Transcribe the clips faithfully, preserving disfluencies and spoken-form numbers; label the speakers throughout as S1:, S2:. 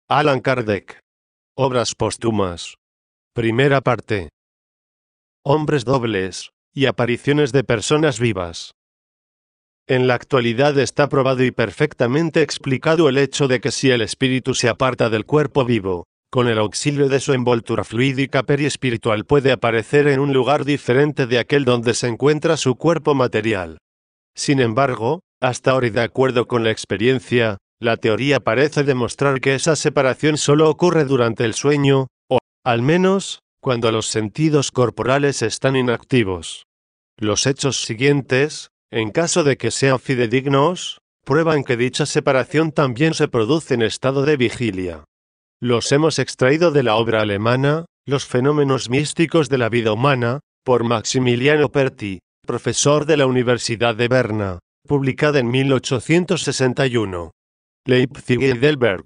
S1: Allan Kardec. Obras póstumas. Primera parte. Hombres dobles y apariciones de personas vivas. En la actualidad está probado y perfectamente explicado el hecho de que si el espíritu se aparta del cuerpo vivo, con el auxilio de su envoltura fluídica periespiritual puede aparecer en un lugar diferente de aquel donde se encuentra su cuerpo material. Sin embargo, hasta ahora y de acuerdo con la experiencia, la teoría parece demostrar que esa separación solo ocurre durante el sueño, o, al menos, cuando los sentidos corporales están inactivos. Los hechos siguientes, en caso de que sean fidedignos, prueban que dicha separación también se produce en estado de vigilia. Los hemos extraído de la obra alemana, Los fenómenos místicos de la vida humana, por Maximiliano Perti, profesor de la Universidad de Berna, publicada en mil ochocientos sesenta y uno. Leipzig y Heidelberg.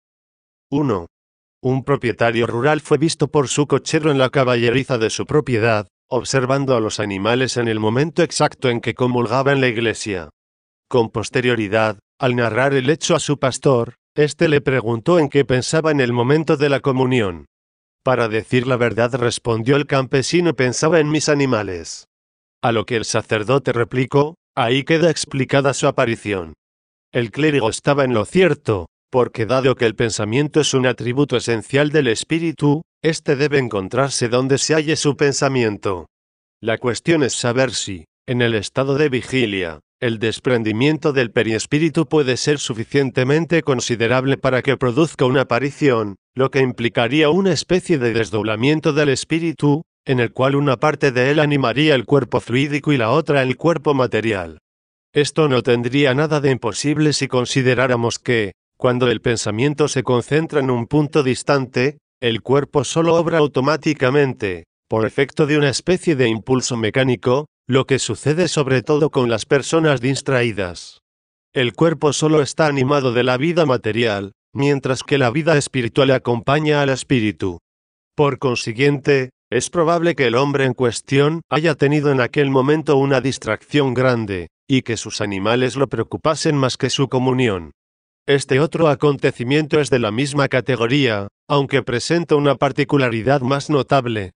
S1: uno. Un propietario rural fue visto por su cochero en la caballeriza de su propiedad, observando a los animales en el momento exacto en que comulgaba en la iglesia. Con posterioridad, al narrar el hecho a su pastor, éste le preguntó en qué pensaba en el momento de la comunión. Para decir la verdad, respondió el campesino, pensaba en mis animales. A lo que el sacerdote replicó, ahí queda explicada su aparición. El clérigo estaba en lo cierto, porque dado que el pensamiento es un atributo esencial del espíritu, éste debe encontrarse donde se halle su pensamiento. La cuestión es saber si, en el estado de vigilia, el desprendimiento del periespíritu puede ser suficientemente considerable para que produzca una aparición, lo que implicaría una especie de desdoblamiento del espíritu, en el cual una parte de él animaría el cuerpo fluídico y la otra el cuerpo material. Esto no tendría nada de imposible si consideráramos que, cuando el pensamiento se concentra en un punto distante, el cuerpo solo obra automáticamente, por efecto de una especie de impulso mecánico, lo que sucede sobre todo con las personas distraídas. El cuerpo solo está animado de la vida material, mientras que la vida espiritual acompaña al espíritu. Por consiguiente, es probable que el hombre en cuestión haya tenido en aquel momento una distracción grande, y que sus animales lo preocupasen más que su comunión. Este otro acontecimiento es de la misma categoría, aunque presenta una particularidad más notable.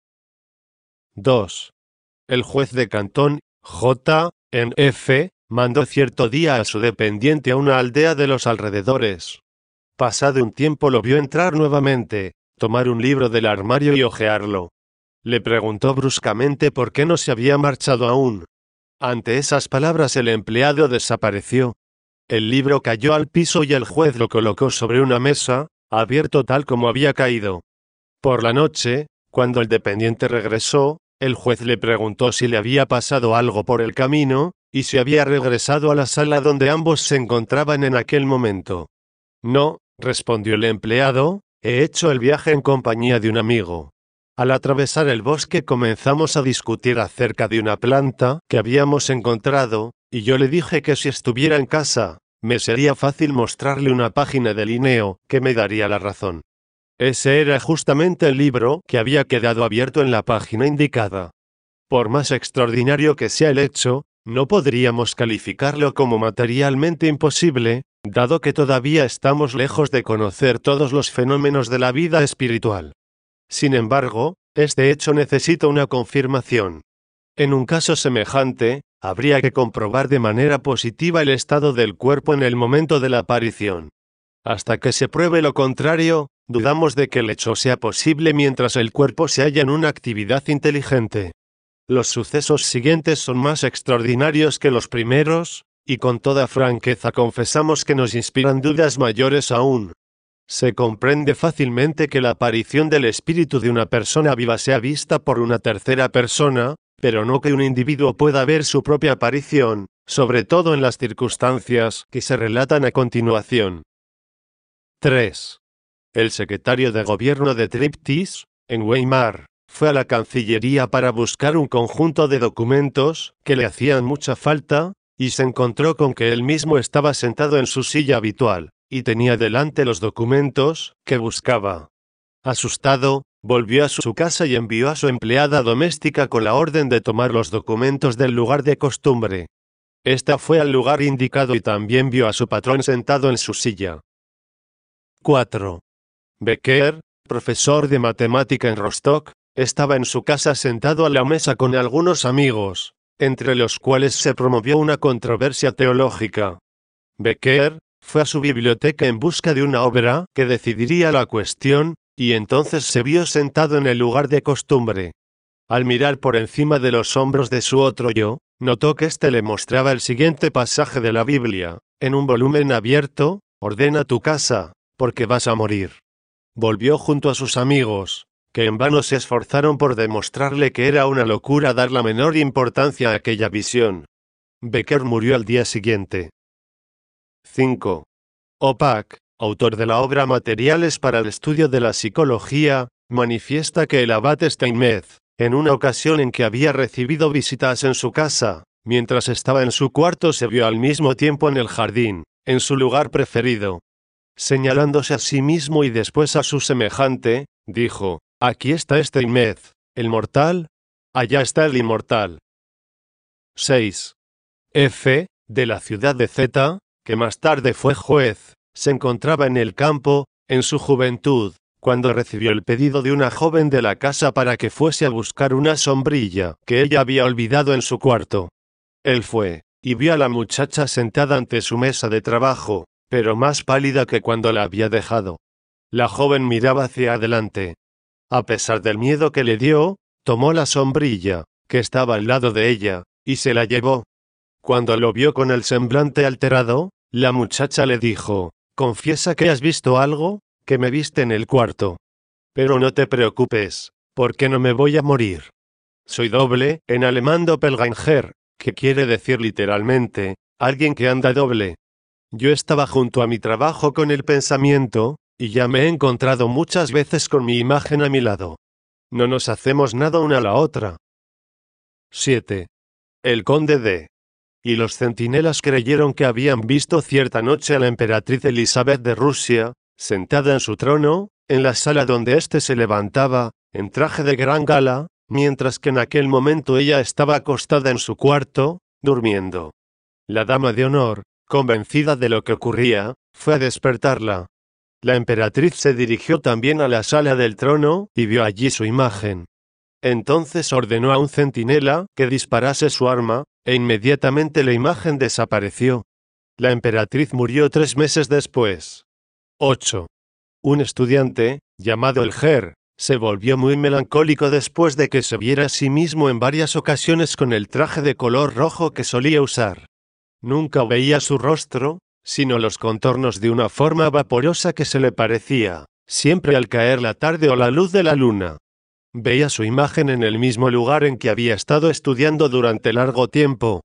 S1: dos. El juez de cantón, J. N. F., mandó cierto día a su dependiente a una aldea de los alrededores. Pasado un tiempo lo vio entrar nuevamente, tomar un libro del armario y hojearlo. Le preguntó bruscamente por qué no se había marchado aún. Ante esas palabras el empleado desapareció. El libro cayó al piso y el juez lo colocó sobre una mesa, abierto tal como había caído. Por la noche, cuando el dependiente regresó, el juez le preguntó si le había pasado algo por el camino, y si había regresado a la sala donde ambos se encontraban en aquel momento. No, respondió el empleado, he hecho el viaje en compañía de un amigo. Al atravesar el bosque comenzamos a discutir acerca de una planta que habíamos encontrado, y yo le dije que si estuviera en casa, me sería fácil mostrarle una página de Linneo que me daría la razón. Ese era justamente el libro que había quedado abierto en la página indicada. Por más extraordinario que sea el hecho, no podríamos calificarlo como materialmente imposible, dado que todavía estamos lejos de conocer todos los fenómenos de la vida espiritual. Sin embargo, este hecho necesita una confirmación. En un caso semejante, habría que comprobar de manera positiva el estado del cuerpo en el momento de la aparición. Hasta que se pruebe lo contrario, dudamos de que el hecho sea posible mientras el cuerpo se halla en una actividad inteligente. Los sucesos siguientes son más extraordinarios que los primeros, y con toda franqueza confesamos que nos inspiran dudas mayores aún. Se comprende fácilmente que la aparición del espíritu de una persona viva sea vista por una tercera persona, pero no que un individuo pueda ver su propia aparición, sobre todo en las circunstancias que se relatan a continuación. tres. El secretario de gobierno de Triptis, en Weimar, fue a la Cancillería para buscar un conjunto de documentos que le hacían mucha falta, y se encontró con que él mismo estaba sentado en su silla habitual, y tenía delante los documentos que buscaba. Asustado, volvió a su casa y envió a su empleada doméstica con la orden de tomar los documentos del lugar de costumbre. Esta fue al lugar indicado y también vio a su patrón sentado en su silla. cuatro. Becker, profesor de matemática en Rostock, estaba en su casa sentado a la mesa con algunos amigos, entre los cuales se promovió una controversia teológica. Becker fue a su biblioteca en busca de una obra que decidiría la cuestión, y entonces se vio sentado en el lugar de costumbre. Al mirar por encima de los hombros de su otro yo, notó que éste le mostraba el siguiente pasaje de la Biblia, en un volumen abierto: ordena tu casa, porque vas a morir. Volvió junto a sus amigos, que en vano se esforzaron por demostrarle que era una locura dar la menor importancia a aquella visión. Becker murió al día siguiente. cinco. Opack, autor de la obra Materiales para el estudio de la psicología, manifiesta que el abad Steinmetz, en una ocasión en que había recibido visitas en su casa, mientras estaba en su cuarto se vio al mismo tiempo en el jardín, en su lugar preferido. Señalándose a sí mismo y después a su semejante, dijo: aquí está Steinmetz, el mortal, allá está el inmortal. seis. F., de la ciudad de Z., que más tarde fue juez, se encontraba en el campo, en su juventud, cuando recibió el pedido de una joven de la casa para que fuese a buscar una sombrilla que ella había olvidado en su cuarto. Él fue, y vio a la muchacha sentada ante su mesa de trabajo, pero más pálida que cuando la había dejado. La joven miraba hacia adelante. A pesar del miedo que le dio, tomó la sombrilla, que estaba al lado de ella, y se la llevó. Cuando lo vio con el semblante alterado, la muchacha le dijo: confiesa que has visto algo, que me viste en el cuarto. Pero no te preocupes, porque no me voy a morir. Soy doble, en alemán Doppelgänger, que quiere decir literalmente, alguien que anda doble. Yo estaba junto a mi trabajo con el pensamiento, y ya me he encontrado muchas veces con mi imagen a mi lado. No nos hacemos nada una a la otra. siete. El conde de... Y los centinelas creyeron que habían visto cierta noche a la emperatriz Elizabeth de Rusia, sentada en su trono, en la sala donde éste se levantaba, en traje de gran gala, mientras que en aquel momento ella estaba acostada en su cuarto, durmiendo. La dama de honor, convencida de lo que ocurría, fue a despertarla. La emperatriz se dirigió también a la sala del trono, y vio allí su imagen. Entonces ordenó a un centinela que disparase su arma, e inmediatamente la imagen desapareció. La emperatriz murió tres meses después. ocho. Un estudiante, llamado el Ger, se volvió muy melancólico después de que se viera a sí mismo en varias ocasiones con el traje de color rojo que solía usar. Nunca veía su rostro, sino los contornos de una forma vaporosa que se le parecía, siempre al caer la tarde o la luz de la luna. Veía su imagen en el mismo lugar en que había estado estudiando durante largo tiempo.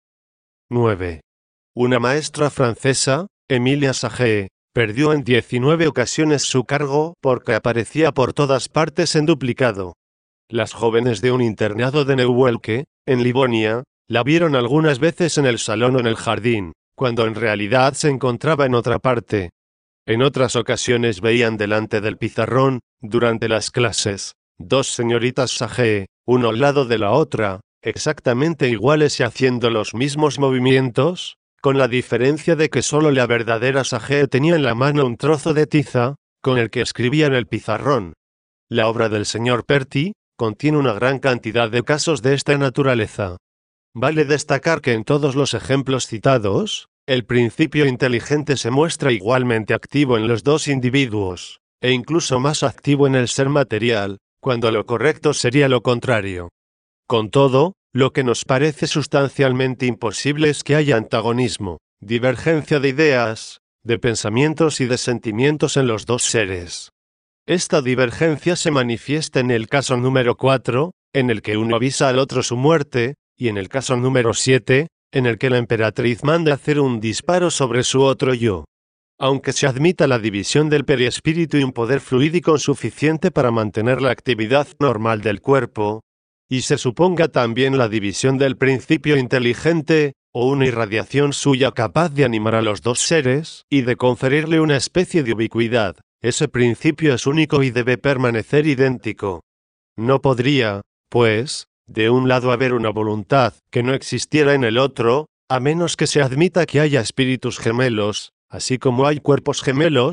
S1: nueve. Una maestra francesa, Emilia Sage, perdió en diecinueve ocasiones su cargo porque aparecía por todas partes en duplicado. Las jóvenes de un internado de Neuwelke, en Livonia, la vieron algunas veces en el salón o en el jardín, cuando en realidad se encontraba en otra parte. En otras ocasiones veían delante del pizarrón, durante las clases, dos señoritas Sage, uno al lado de la otra, exactamente iguales y haciendo los mismos movimientos, con la diferencia de que solo la verdadera Sage tenía en la mano un trozo de tiza, con el que escribía en el pizarrón. La obra del señor Perty contiene una gran cantidad de casos de esta naturaleza. Vale destacar que en todos los ejemplos citados, el principio inteligente se muestra igualmente activo en los dos individuos, e incluso más activo en el ser material, cuando lo correcto sería lo contrario. Con todo, lo que nos parece sustancialmente imposible es que haya antagonismo, divergencia de ideas, de pensamientos y de sentimientos en los dos seres. Esta divergencia se manifiesta en el caso número cuatro, en el que uno avisa al otro su muerte, y en el caso número siete, en el que la emperatriz manda hacer un disparo sobre su otro yo. Aunque se admita la división del perispíritu y un poder fluídico suficiente para mantener la actividad normal del cuerpo, y se suponga también la división del principio inteligente, o una irradiación suya capaz de animar a los dos seres, y de conferirle una especie de ubicuidad, ese principio es único y debe permanecer idéntico. No podría, pues, de un lado haber una voluntad que no existiera en el otro, a menos que se admita que haya espíritus gemelos, así como hay cuerpos gemelos,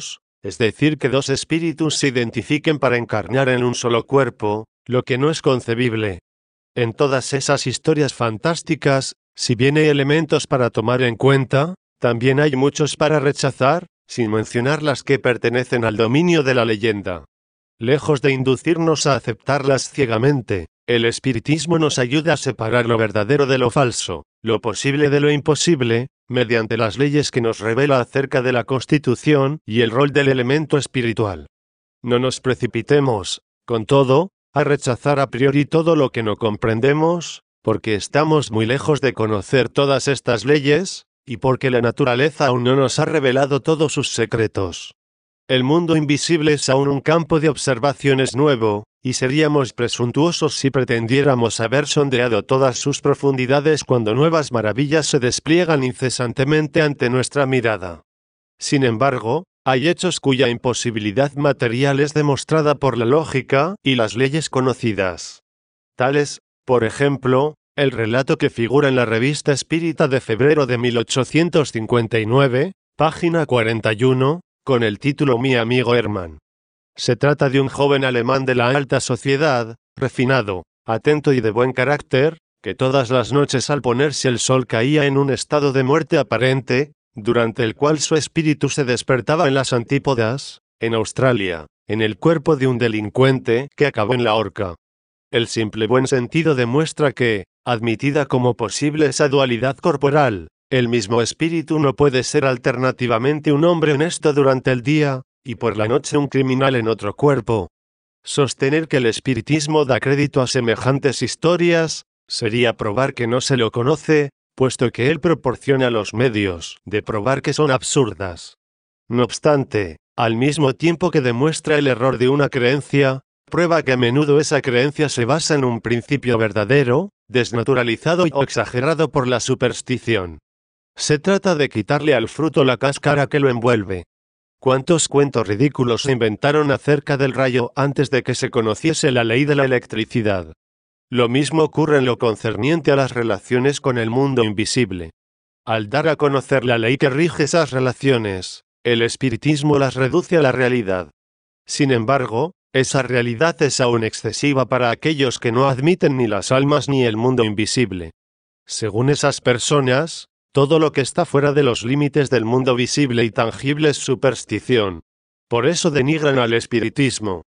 S1: es decir, que dos espíritus se identifiquen para encarnar en un solo cuerpo, lo que no es concebible. En todas esas historias fantásticas, si bien hay elementos para tomar en cuenta, también hay muchos para rechazar, sin mencionar las que pertenecen al dominio de la leyenda. Lejos de inducirnos a aceptarlas ciegamente, el espiritismo nos ayuda a separar lo verdadero de lo falso, lo posible de lo imposible, mediante las leyes que nos revela acerca de la constitución y el rol del elemento espiritual. No nos precipitemos, con todo, a rechazar a priori todo lo que no comprendemos, porque estamos muy lejos de conocer todas estas leyes, y porque la naturaleza aún no nos ha revelado todos sus secretos. El mundo invisible es aún un campo de observaciones nuevo, y seríamos presuntuosos si pretendiéramos haber sondeado todas sus profundidades cuando nuevas maravillas se despliegan incesantemente ante nuestra mirada. Sin embargo, hay hechos cuya imposibilidad material es demostrada por la lógica y las leyes conocidas. Tales, por ejemplo, el relato que figura en la Revista Espírita de febrero de mil ochocientos cincuenta y nueve, página cuarenta y uno, con el título Mi amigo Hermann. Se trata de un joven alemán de la alta sociedad, refinado, atento y de buen carácter, que todas las noches al ponerse el sol caía en un estado de muerte aparente, durante el cual su espíritu se despertaba en las antípodas, en Australia, en el cuerpo de un delincuente que acabó en la horca. El simple buen sentido demuestra que, admitida como posible esa dualidad corporal, el mismo espíritu no puede ser alternativamente un hombre honesto durante el día, y por la noche un criminal en otro cuerpo. Sostener que el espiritismo da crédito a semejantes historias, sería probar que no se lo conoce, puesto que él proporciona los medios de probar que son absurdas. No obstante, al mismo tiempo que demuestra el error de una creencia, prueba que a menudo esa creencia se basa en un principio verdadero, desnaturalizado o exagerado por la superstición. Se trata de quitarle al fruto la cáscara que lo envuelve. ¿Cuántos cuentos ridículos se inventaron acerca del rayo antes de que se conociese la ley de la electricidad? Lo mismo ocurre en lo concerniente a las relaciones con el mundo invisible. Al dar a conocer la ley que rige esas relaciones, el espiritismo las reduce a la realidad. Sin embargo, esa realidad es aún excesiva para aquellos que no admiten ni las almas ni el mundo invisible. Según esas personas, todo lo que está fuera de los límites del mundo visible y tangible es superstición. Por eso denigran al espiritismo.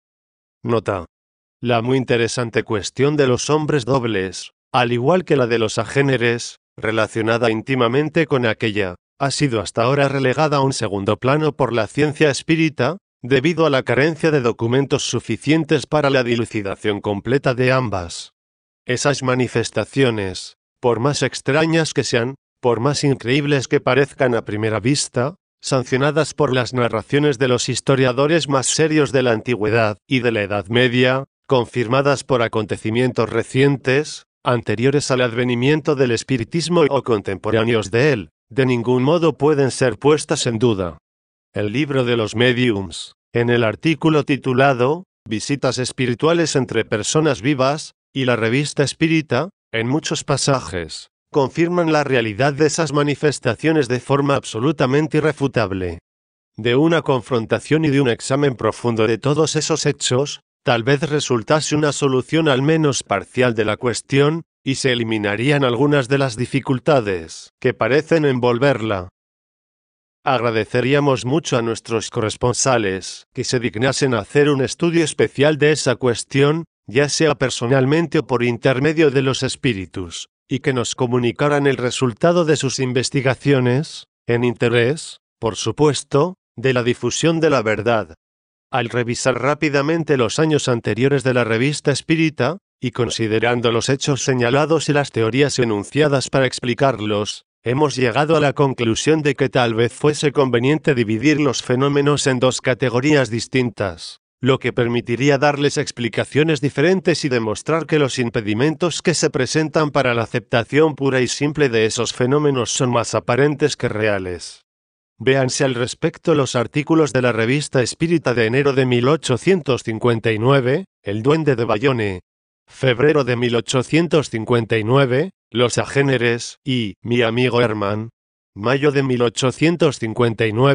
S1: Nota. La muy interesante cuestión de los hombres dobles, al igual que la de los agéneres, relacionada íntimamente con aquella, ha sido hasta ahora relegada a un segundo plano por la ciencia espírita, debido a la carencia de documentos suficientes para la dilucidación completa de ambas. Esas manifestaciones, por más extrañas que sean, por más increíbles que parezcan a primera vista, sancionadas por las narraciones de los historiadores más serios de la antigüedad y de la Edad Media, confirmadas por acontecimientos recientes, anteriores al advenimiento del espiritismo o contemporáneos de él, de ningún modo pueden ser puestas en duda. El libro de los médiums, en el artículo titulado Visitas espirituales entre personas vivas, y la Revista Espírita, en muchos pasajes, confirman la realidad de esas manifestaciones de forma absolutamente irrefutable. De una confrontación y de un examen profundo de todos esos hechos, tal vez resultase una solución al menos parcial de la cuestión, y se eliminarían algunas de las dificultades que parecen envolverla. Agradeceríamos mucho a nuestros corresponsales que se dignasen a hacer un estudio especial de esa cuestión, ya sea personalmente o por intermedio de los espíritus, y que nos comunicaran el resultado de sus investigaciones, en interés, por supuesto, de la difusión de la verdad. Al revisar rápidamente los años anteriores de la Revista Espírita, y considerando los hechos señalados y las teorías enunciadas para explicarlos, hemos llegado a la conclusión de que tal vez fuese conveniente dividir los fenómenos en dos categorías distintas, lo que permitiría darles explicaciones diferentes y demostrar que los impedimentos que se presentan para la aceptación pura y simple de esos fenómenos son más aparentes que reales. Véanse al respecto los artículos de la Revista Espírita de enero de mil ochocientos cincuenta y nueve, El Duende de Bayonne, febrero de mil ochocientos cincuenta y nueve, Los Agéneres y Mi amigo Hermann, mayo de mil ochocientos cincuenta y nueve,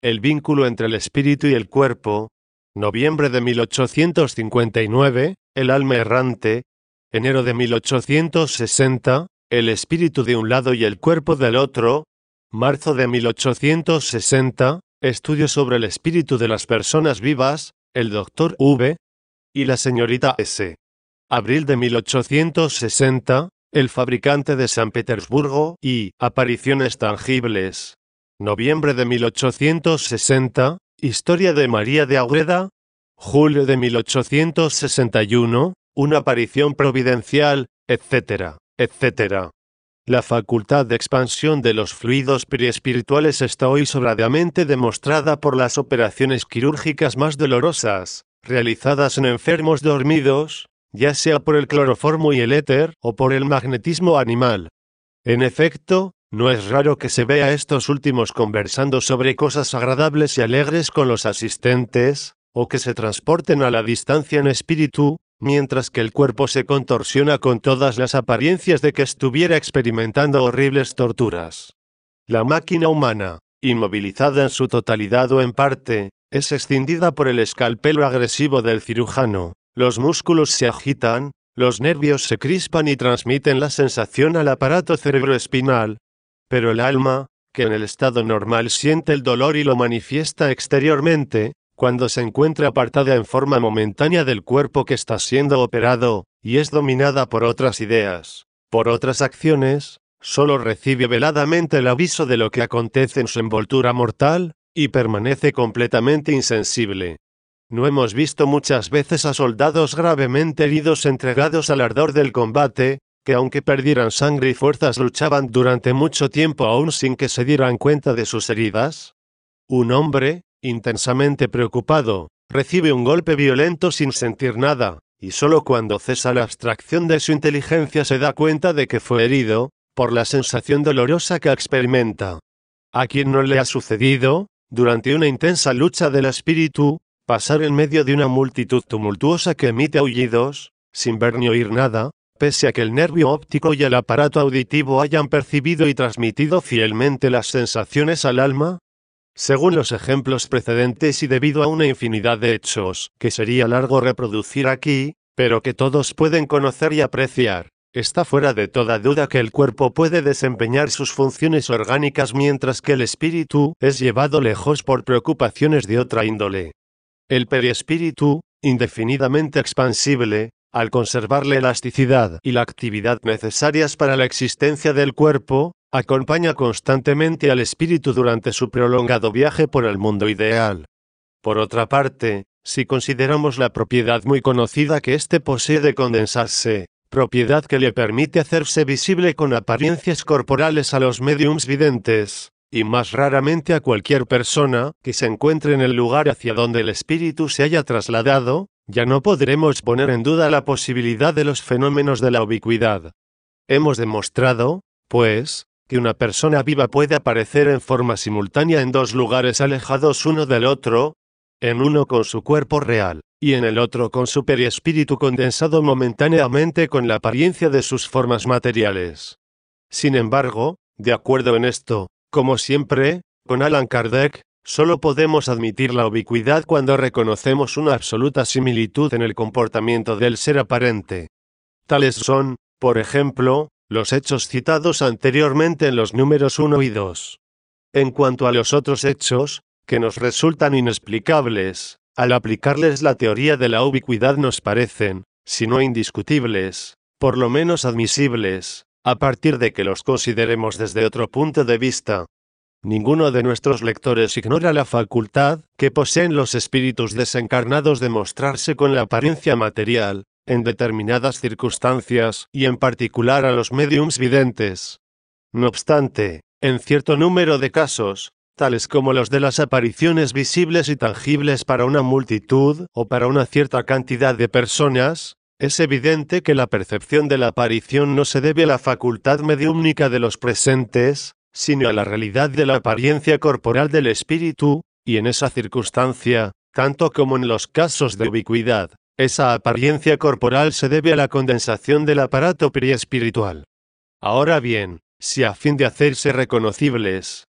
S1: El vínculo entre el espíritu y el cuerpo. Noviembre de mil ochocientos cincuenta y nueve, El alma errante. Enero de mil ochocientos sesenta, El espíritu de un lado y el cuerpo del otro. Marzo de mil ochocientos sesenta, Estudio sobre el espíritu de las personas vivas, el doctor V. y la señorita S. Abril de mil ochocientos sesenta, El fabricante de San Petersburgo y Apariciones tangibles. Noviembre de mil ochocientos sesenta, Historia de María de Ágreda. Julio de mil ochocientos sesenta y uno, Una aparición providencial, etcétera, etcétera. La facultad de expansión de los fluidos periespirituales está hoy sobradamente demostrada por las operaciones quirúrgicas más dolorosas, realizadas en enfermos dormidos, ya sea por el cloroformo y el éter o por el magnetismo animal. En efecto, no es raro que se vea a estos últimos conversando sobre cosas agradables y alegres con los asistentes, o que se transporten a la distancia en espíritu, mientras que el cuerpo se contorsiona con todas las apariencias de que estuviera experimentando horribles torturas. La máquina humana, inmovilizada en su totalidad o en parte, es escindida por el escalpelo agresivo del cirujano, los músculos se agitan, los nervios se crispan y transmiten la sensación al aparato cerebroespinal. Pero el alma, que en el estado normal siente el dolor y lo manifiesta exteriormente, cuando se encuentra apartada en forma momentánea del cuerpo que está siendo operado, y es dominada por otras ideas, por otras acciones, solo recibe veladamente el aviso de lo que acontece en su envoltura mortal, y permanece completamente insensible. No hemos visto muchas veces a soldados gravemente heridos entregados al ardor del combate, que aunque perdieran sangre y fuerzas luchaban durante mucho tiempo aún sin que se dieran cuenta de sus heridas? Un hombre, intensamente preocupado, recibe un golpe violento sin sentir nada, y solo cuando cesa la abstracción de su inteligencia se da cuenta de que fue herido, por la sensación dolorosa que experimenta. ¿A quién no le ha sucedido, durante una intensa lucha del espíritu, pasar en medio de una multitud tumultuosa que emite aullidos, sin ver ni oír nada, pese a que el nervio óptico y el aparato auditivo hayan percibido y transmitido fielmente las sensaciones al alma? Según los ejemplos precedentes y debido a una infinidad de hechos que sería largo reproducir aquí, pero que todos pueden conocer y apreciar, está fuera de toda duda que el cuerpo puede desempeñar sus funciones orgánicas mientras que el espíritu es llevado lejos por preocupaciones de otra índole. El periespíritu, indefinidamente expansible, al conservar la elasticidad y la actividad necesarias para la existencia del cuerpo, acompaña constantemente al espíritu durante su prolongado viaje por el mundo ideal. Por otra parte, si consideramos la propiedad muy conocida que éste posee de condensarse, propiedad que le permite hacerse visible con apariencias corporales a los médiums videntes, y más raramente a cualquier persona que se encuentre en el lugar hacia donde el espíritu se haya trasladado, ya no podremos poner en duda la posibilidad de los fenómenos de la ubicuidad. Hemos demostrado, pues, que una persona viva puede aparecer en forma simultánea en dos lugares alejados uno del otro, en uno con su cuerpo real, y en el otro con su periespíritu condensado momentáneamente con la apariencia de sus formas materiales. Sin embargo, de acuerdo en esto, como siempre, con Allan Kardec, solo podemos admitir la ubicuidad cuando reconocemos una absoluta similitud en el comportamiento del ser aparente. Tales son, por ejemplo, los hechos citados anteriormente en los números uno y dos. En cuanto a los otros hechos, que nos resultan inexplicables, al aplicarles la teoría de la ubicuidad nos parecen, si no indiscutibles, por lo menos admisibles, a partir de que los consideremos desde otro punto de vista. Ninguno de nuestros lectores ignora la facultad que poseen los espíritus desencarnados de mostrarse con la apariencia material, en determinadas circunstancias, y en particular a los médiums videntes. No obstante, en cierto número de casos, tales como los de las apariciones visibles y tangibles para una multitud o para una cierta cantidad de personas, es evidente que la percepción de la aparición no se debe a la facultad mediúmnica de los presentes, sino a la realidad de la apariencia corporal del espíritu, y en esa circunstancia, tanto como en los casos de ubicuidad, esa apariencia corporal se debe a la condensación del aparato periespiritual. Ahora bien, si a fin de hacerse reconocibles,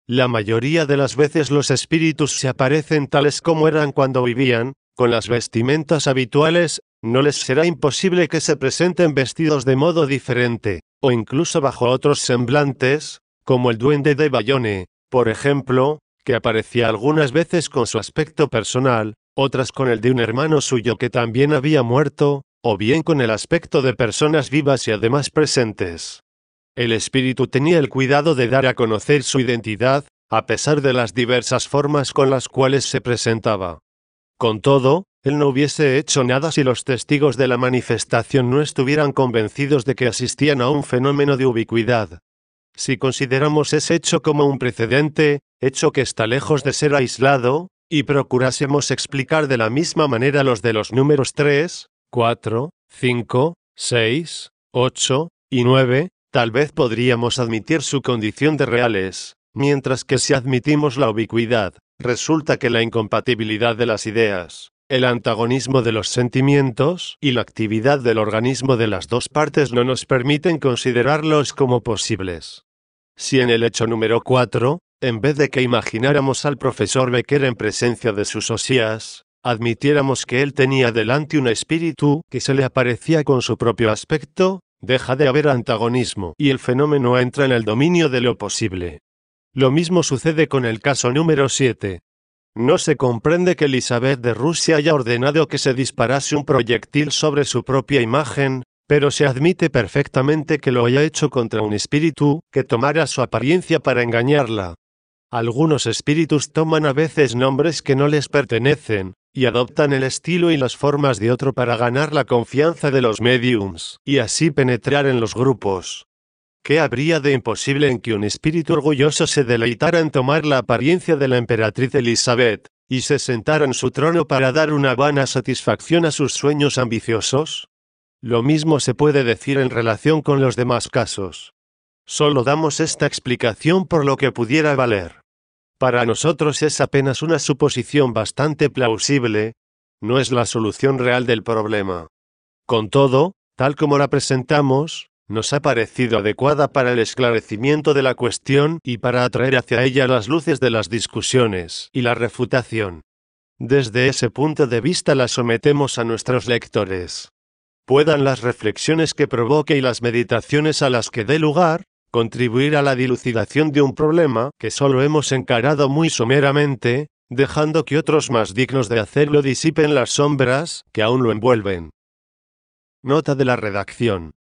S1: La mayoría de las veces los espíritus se aparecen tales como eran cuando vivían, con las vestimentas habituales. No les será imposible que se presenten vestidos de modo diferente, o incluso bajo otros semblantes, como el duende de Bayonne, por ejemplo, que aparecía algunas veces con su aspecto personal, otras con el de un hermano suyo que también había muerto, o bien con el aspecto de personas vivas y además presentes. El espíritu tenía el cuidado de dar a conocer su identidad, a pesar de las diversas formas con las cuales se presentaba. Con todo, él no hubiese hecho nada si los testigos de la manifestación no estuvieran convencidos de que asistían a un fenómeno de ubicuidad. Si consideramos ese hecho como un precedente, hecho que está lejos de ser aislado, y procurásemos explicar de la misma manera los de los números tres, cuatro, cinco, seis, ocho y nueve, tal vez podríamos admitir su condición de reales, mientras que si admitimos la ubicuidad, resulta que la incompatibilidad de las ideas, el antagonismo de los sentimientos y la actividad del organismo de las dos partes no nos permiten considerarlos como posibles. Si en el hecho número cuatro, en vez de que imagináramos al profesor Becker en presencia de sus osías, admitiéramos que él tenía delante un espíritu que se le aparecía con su propio aspecto, deja de haber antagonismo y el fenómeno entra en el dominio de lo posible. Lo mismo sucede con el caso número siete. No se comprende que Elizabeth de Rusia haya ordenado que se disparase un proyectil sobre su propia imagen, pero se admite perfectamente que lo haya hecho contra un espíritu que tomara su apariencia para engañarla. Algunos espíritus toman a veces nombres que no les pertenecen, y adoptan el estilo y las formas de otro para ganar la confianza de los médiums, y así penetrar en los grupos. ¿Qué habría de imposible en que un espíritu orgulloso se deleitara en tomar la apariencia de la emperatriz Elizabeth, y se sentara en su trono para dar una vana satisfacción a sus sueños ambiciosos? Lo mismo se puede decir en relación con los demás casos. Solo damos esta explicación por lo que pudiera valer. Para nosotros es apenas una suposición bastante plausible, no es la solución real del problema. Con todo, tal como la presentamos, nos ha parecido adecuada para el esclarecimiento de la cuestión y para atraer hacia ella las luces de las discusiones y la refutación. Desde ese punto de vista la sometemos a nuestros lectores. Puedan las reflexiones que provoque y las meditaciones a las que dé lugar contribuir a la dilucidación de un problema que solo hemos encarado muy someramente, dejando que otros más dignos de hacerlo disipen las sombras que aún lo envuelven. Nota de la redacción.